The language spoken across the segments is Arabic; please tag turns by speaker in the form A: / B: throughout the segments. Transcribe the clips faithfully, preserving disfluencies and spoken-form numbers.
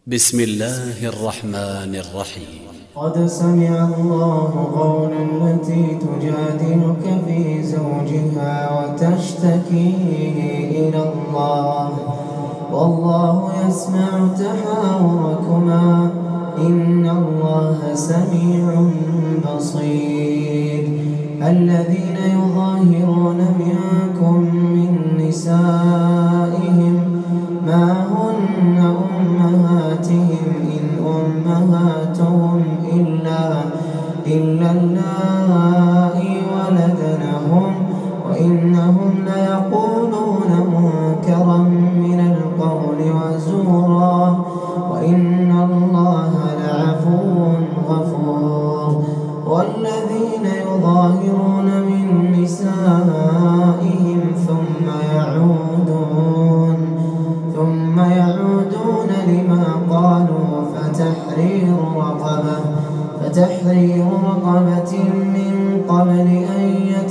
A: بسم الله الرحمن الرحيم.
B: قد سمع الله قول التي تجادلك في زوجها وتشتكي إلى الله والله يسمع تحاوركما إن الله سميع بصير. الذين يظاهرون منكم من نسائهم ما هن أمهاتهم إن أمهاتهم إلا إلا اللائي ولدنهم وإنهم ليقولون منكرا من القول وزورا وإن الله لعفو غفور. والذين يظاهرون من نسائهم ثم يعودون ثم يعودون لما قالوا فتحرير رقبة فتحرير رقبة من قبل أن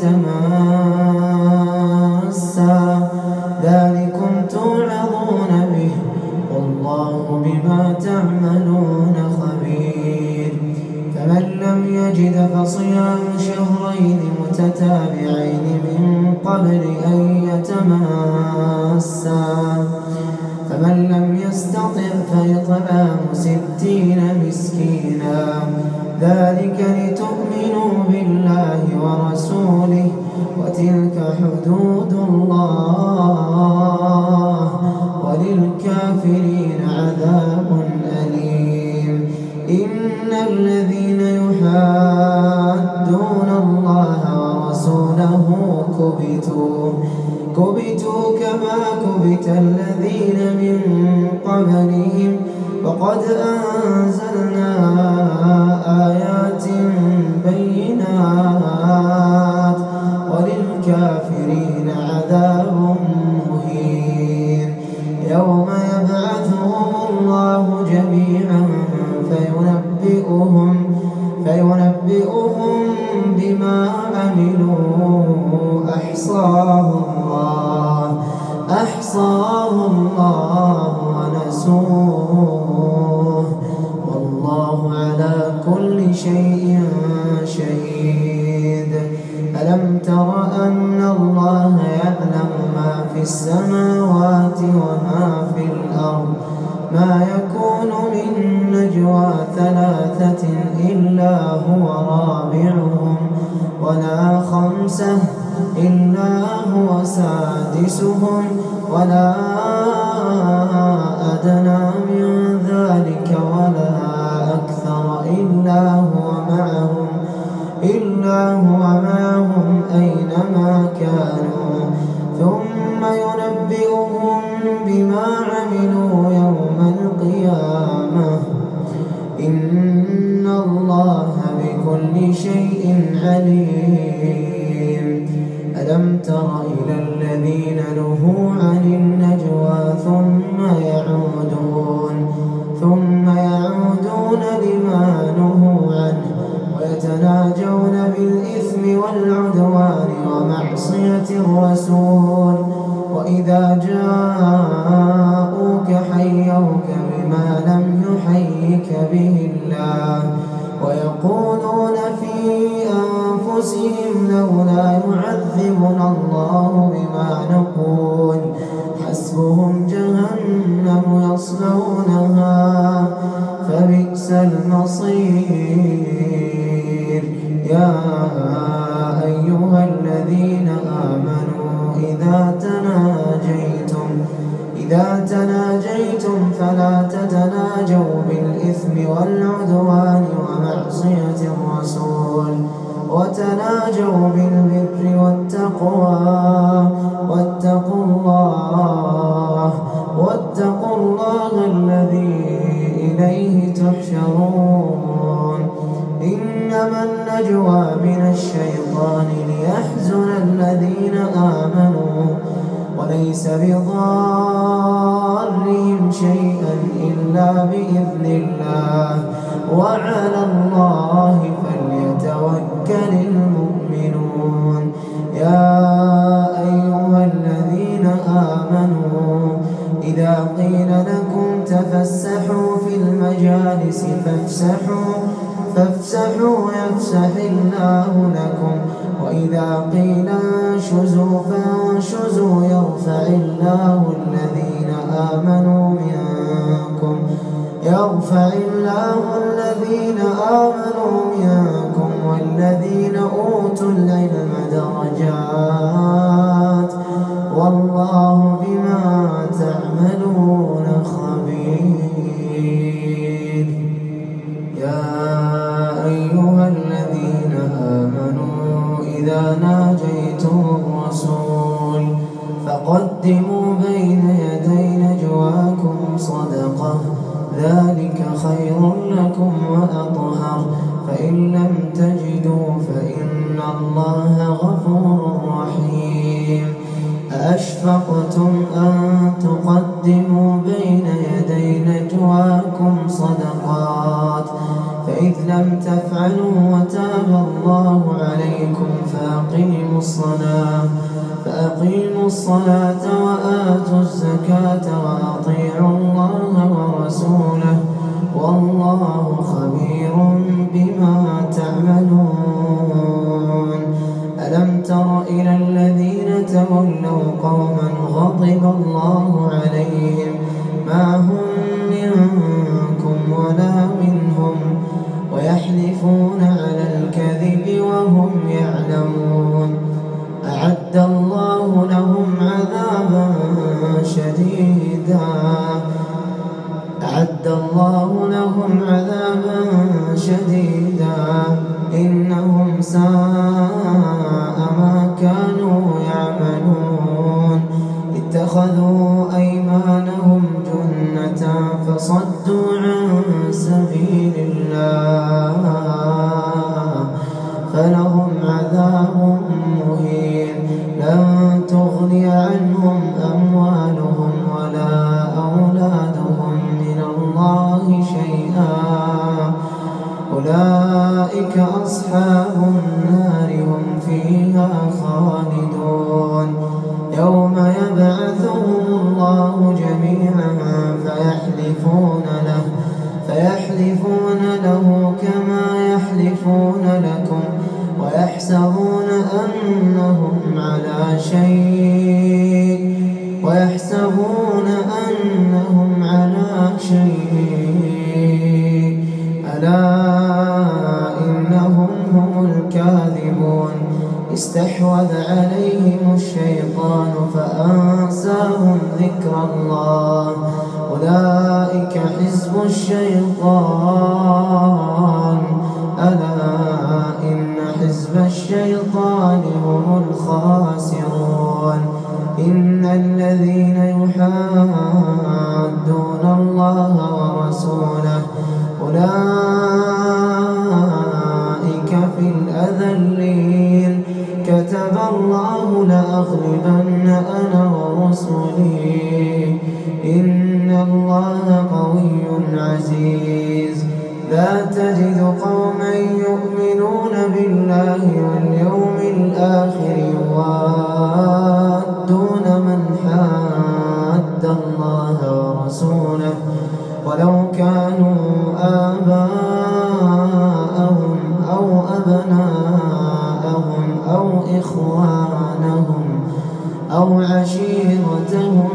B: يتماسا ذلكم توعظون به والله بما تعملون خبير. فمن لم يجد فصيام شهرين متتابعين من قبل أن يتماسا فمن لم يستطع فإطعام ستين مسكينا ذلك لتؤمنوا بالله ورسوله وتلك حدود الله وللكافرين عذاب أليم. إن الذين يحادون الله ورسوله كبتوا كبتوا كما كبت الذين من قبلهم وقد أنزلنا آيات بينات وللكافرين عذاب مهين. يوم يبعثهم الله جميعا فينبئهم فينبئهم بما عملوا أحصاه الله أحصاه الله ونسوه والله على كل شيء شهيد. ألم تر أن الله يعلم ما في السماوات وما في الأرض ما يكون من نجوى ثلاثة إلا هو رابعهم ولا خمسة إلا هو سادسهم ولا أدنى من ذلك ولا أكثر إلا هو معهم إلا هو معهم أينما كانوا ثم ينبئهم بما عملوا يوم القيامة إن الله بكل شيء عليم. ألم تر إلى الذين نهوا عن النجوى ثم يعودون ثم يعودون لما نهوا عنه ويتناجون بالإثم والعدوان ومعصية الرسول وإذا جاءوك حيوك بما لم يحيك به الله ويقولون في أنفسهم لولا يعذبنا الله بما نقول حسبهم جهنم يصلونها فبئس المصير. يا أيها الذين آمنوا إذا تناجيتم إذا تناجيتم فلا تتناجوا بالإثم والعدوان ومعصية الرسول وتناجوا بالبر والتقوى واتقوا الله واتقوا الله الذي إليه تحشرون. إنما النجوى من الشيطان ليحزن الذين آمنوا وليس بضارهم شيئا إلا بإذن الله وعلى الله فليتوكل المؤمنون. يا أيها الذين آمنوا إذا قيل لكم تفسحوا تفسحوا في المجالس فافسحوا فافسحوا يفسح الله لكم وإذا قيل انشزوا فانشزوا يرفع الله الذين آمنوا منكم يرفع الله الذين آمنوا منكم والذين أوتوا العلم درجات والله بما تعملون خبير. يا أيها الذين آمنوا إذا ناجيتم الرسول فقدموا بين يدي نجواكم صدقة ذلك خير لكم وأطهر فإن لم تجدوا فإن الله غفور رحيم. أأشفقتم أن تقدموا بين يدي نجواكم صدقات فإذ لم تفعلوا وتاب الله عليكم فأقيموا الصلاة فأقيموا الصلاة وآتوا الزكاة وأطيعوا الله ورسوله والله خبير بما تعملون. ألم تر إلى الذين تولوا قوما غضب الله عليهم ما هم منكم ولا منهم ويحلفون على الكذب وهم يعلمون أعد الله لهم عذابا شديدا أعد الله لهم عذابا شديدا إنهم ساء ما كانوا يعملون اتخذوا أيمانهم جنة فصدوا عن سبيل الله فلهم عذاب مهين لن تغني عنهم أموالهم ولا أولادهم من الله شيئا أولئك أصحاب النار هم فيها خالدون. يوم يبعثهم الله جميعا فيحلفون له فيحلفون له كما يحلفون لكم ويحسبون أنهم على شيء ويحسبون أنهم على شيء ألا إنهم هم الكاذبون. استحوذ عليهم الشيطان فأنساهم ذكر الله أولئك حزب الشيطان ألا إن حزب الشيطان هم الخاسرون. إن الذين يحادون الله ورسوله أولئك في الأذلين كتب الله لأغلبن أنا ورسلي إن الله قوي عزيز. لا تجد قوما يؤمنون بالله واليوم الآخر يوادون من حاد الله ورسوله ولو كانوا آباءهم أو أبناءهم أو إخوانهم أو عشيرتهم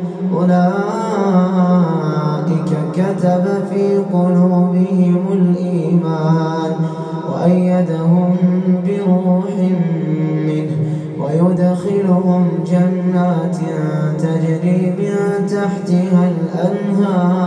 B: أولئك كتب في قلوبهم الإيمان وأيدهم بروح منه ويدخلهم جنات تجري من تحتها الأنهار